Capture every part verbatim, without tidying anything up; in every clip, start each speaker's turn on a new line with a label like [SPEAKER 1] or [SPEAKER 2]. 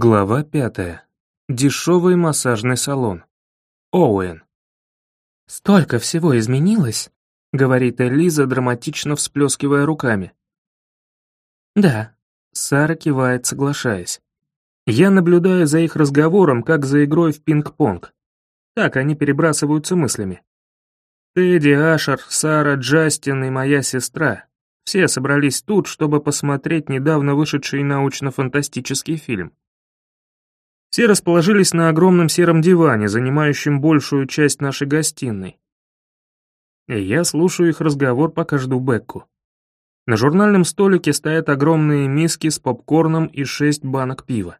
[SPEAKER 1] Глава пятая. Дешевый массажный салон. Оуэн.
[SPEAKER 2] «Столько всего изменилось», — говорит Элиза, драматично всплескивая руками.
[SPEAKER 1] «Да», — Сара кивает, соглашаясь. Я наблюдаю за их разговором, как за игрой в пинг-понг. Так они перебрасываются мыслями. Тедди, Ашер, Сара, Джастин и моя сестра. Все собрались тут, чтобы посмотреть недавно вышедший научно-фантастический фильм. Все расположились на огромном сером диване, занимающем большую часть нашей гостиной. И я слушаю их разговор, пока жду Бекку. На журнальном столике стоят огромные миски с попкорном и шесть банок пива.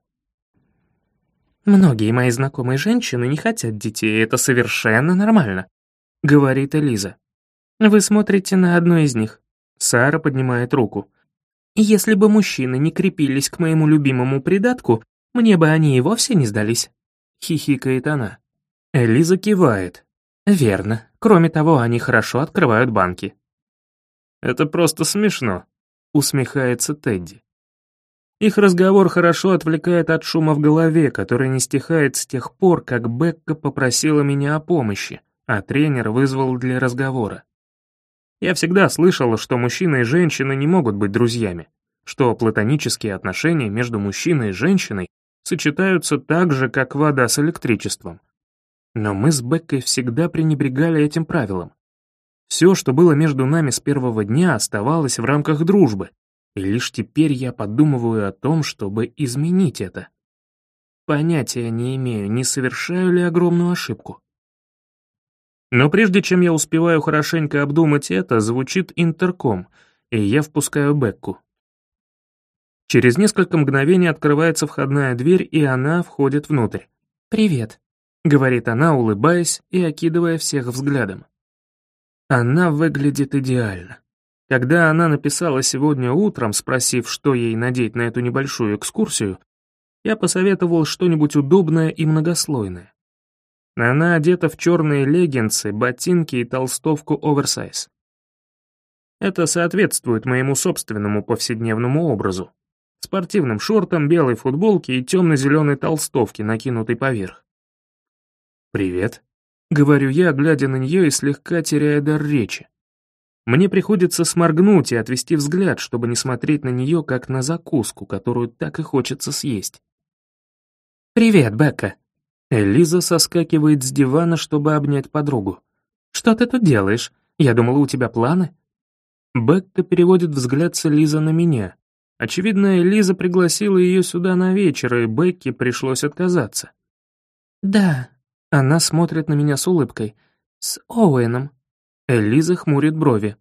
[SPEAKER 2] «Многие мои знакомые женщины не хотят детей, и это совершенно нормально», — говорит Элиза. «Вы смотрите на одну из них».
[SPEAKER 1] Сара поднимает руку.
[SPEAKER 2] «Если бы мужчины не крепились к моему любимому придатку, мне бы они и вовсе не сдались», — хихикает она.
[SPEAKER 1] Элиза кивает.
[SPEAKER 2] «Верно. Кроме того, они хорошо открывают банки».
[SPEAKER 1] «Это просто смешно», — усмехается Тедди. Их разговор хорошо отвлекает от шума в голове, который не стихает с тех пор, как Бекка попросила меня о помощи, а тренер вызвал для разговора. Я всегда слышала, что мужчина и женщина не могут быть друзьями, что платонические отношения между мужчиной и женщиной сочетаются так же, как вода с электричеством. Но мы с Беккой всегда пренебрегали этим правилом. Все, что было между нами с первого дня, оставалось в рамках дружбы, и лишь теперь я подумываю о том, чтобы изменить это. Понятия не имею, не совершаю ли огромную ошибку. Но прежде чем я успеваю хорошенько обдумать это, звучит интерком, и я впускаю Бекку. Через несколько мгновений открывается входная дверь, и она входит внутрь.
[SPEAKER 2] «Привет»,
[SPEAKER 1] — говорит она, улыбаясь и окидывая всех взглядом. Она выглядит идеально. Когда она написала сегодня утром, спросив, что ей надеть на эту небольшую экскурсию, я посоветовал что-нибудь удобное и многослойное. Она одета в черные леггинсы, ботинки и толстовку оверсайз. Это соответствует моему собственному повседневному образу. Спортивным шортам, белой футболке и темно-зеленой толстовке, накинутой поверх. «Привет», — говорю я, глядя на нее и слегка теряя дар речи. Мне приходится сморгнуть и отвести взгляд, чтобы не смотреть на нее, как на закуску, которую так и хочется съесть.
[SPEAKER 2] «Привет, Бекка».
[SPEAKER 1] Элиза соскакивает с дивана, чтобы обнять подругу.
[SPEAKER 2] «Что ты тут делаешь? Я думала, у тебя планы».
[SPEAKER 1] Бекка переводит взгляд с Элизы на меня. Очевидно, Элиза пригласила ее сюда на вечер, и Бекке пришлось отказаться.
[SPEAKER 2] «Да», — она смотрит на меня с улыбкой, — «с Оуэном».
[SPEAKER 1] Элиза хмурит брови.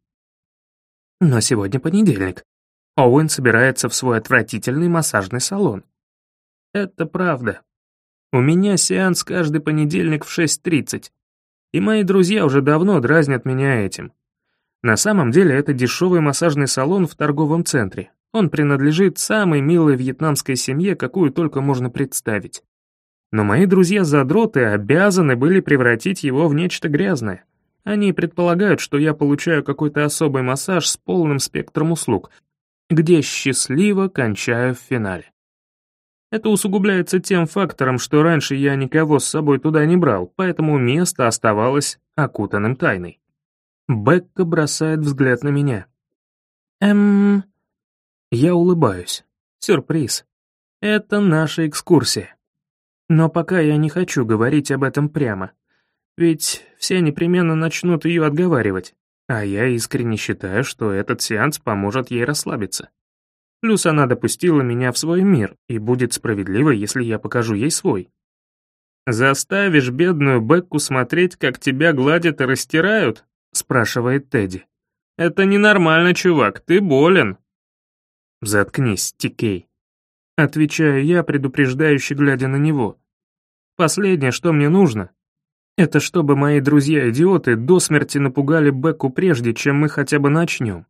[SPEAKER 2] «Но сегодня понедельник.
[SPEAKER 1] Оуэн собирается в свой отвратительный массажный салон». Это правда. У меня сеанс каждый понедельник в шесть тридцать, и мои друзья уже давно дразнят меня этим. На самом деле это дешевый массажный салон в торговом центре. Он принадлежит самой милой вьетнамской семье, какую только можно представить. Но мои друзья-задроты обязаны были превратить его в нечто грязное. Они предполагают, что я получаю какой-то особый массаж с полным спектром услуг, где счастливо кончаю в финале. Это усугубляется тем фактором, что раньше я никого с собой туда не брал, поэтому место оставалось окутанным тайной. Бекка бросает взгляд на меня.
[SPEAKER 2] «Эм...»
[SPEAKER 1] Я улыбаюсь. Сюрприз. Это наша экскурсия. Но пока я не хочу говорить об этом прямо. Ведь все непременно начнут ее отговаривать, а я искренне считаю, что этот сеанс поможет ей расслабиться. Плюс она допустила меня в свой мир, и будет справедливо, если я покажу ей свой. «Заставишь бедную Бекку смотреть, как тебя гладят и растирают?» — спрашивает Тедди. «Это ненормально, чувак, ты болен». «Заткнись, Тикей», — отвечаю я, предупреждающе глядя на него. «Последнее, что мне нужно, это чтобы мои друзья-идиоты до смерти напугали Бекку прежде, чем мы хотя бы начнем».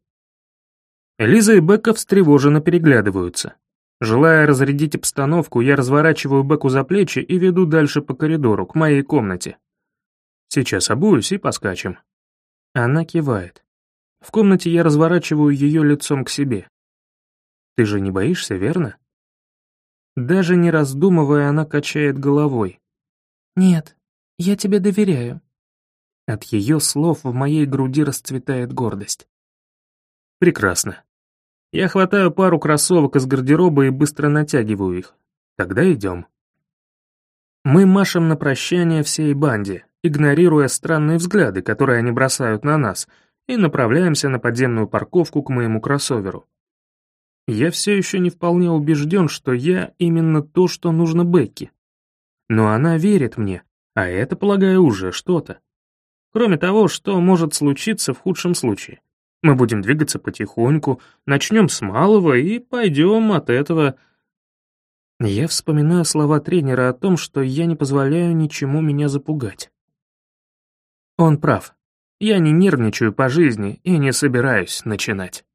[SPEAKER 1] Элиза и Бекка встревоженно переглядываются. Желая разрядить обстановку, я разворачиваю Бекку за плечи и веду дальше по коридору, к моей комнате. Сейчас обуюсь и поскачем. Она кивает. В комнате я разворачиваю ее лицом к себе. «Ты же не боишься, верно?» Даже не раздумывая, она качает головой.
[SPEAKER 2] «Нет, я тебе доверяю».
[SPEAKER 1] От ее слов в моей груди расцветает гордость. Прекрасно. Я хватаю пару кроссовок из гардероба и быстро натягиваю их. Тогда идем. Мы машем на прощание всей банде, игнорируя странные взгляды, которые они бросают на нас, и направляемся на подземную парковку к моему кроссоверу. Я все еще не вполне убежден, что я именно то, что нужно Бекке. Но она верит мне, а это, полагаю, уже что-то. Кроме того, что может случиться в худшем случае. Мы будем двигаться потихоньку, начнем с малого и пойдем от этого. Я вспоминаю слова тренера о том, что я не позволяю ничему меня запугать. Он прав. Я не нервничаю по жизни и не собираюсь начинать.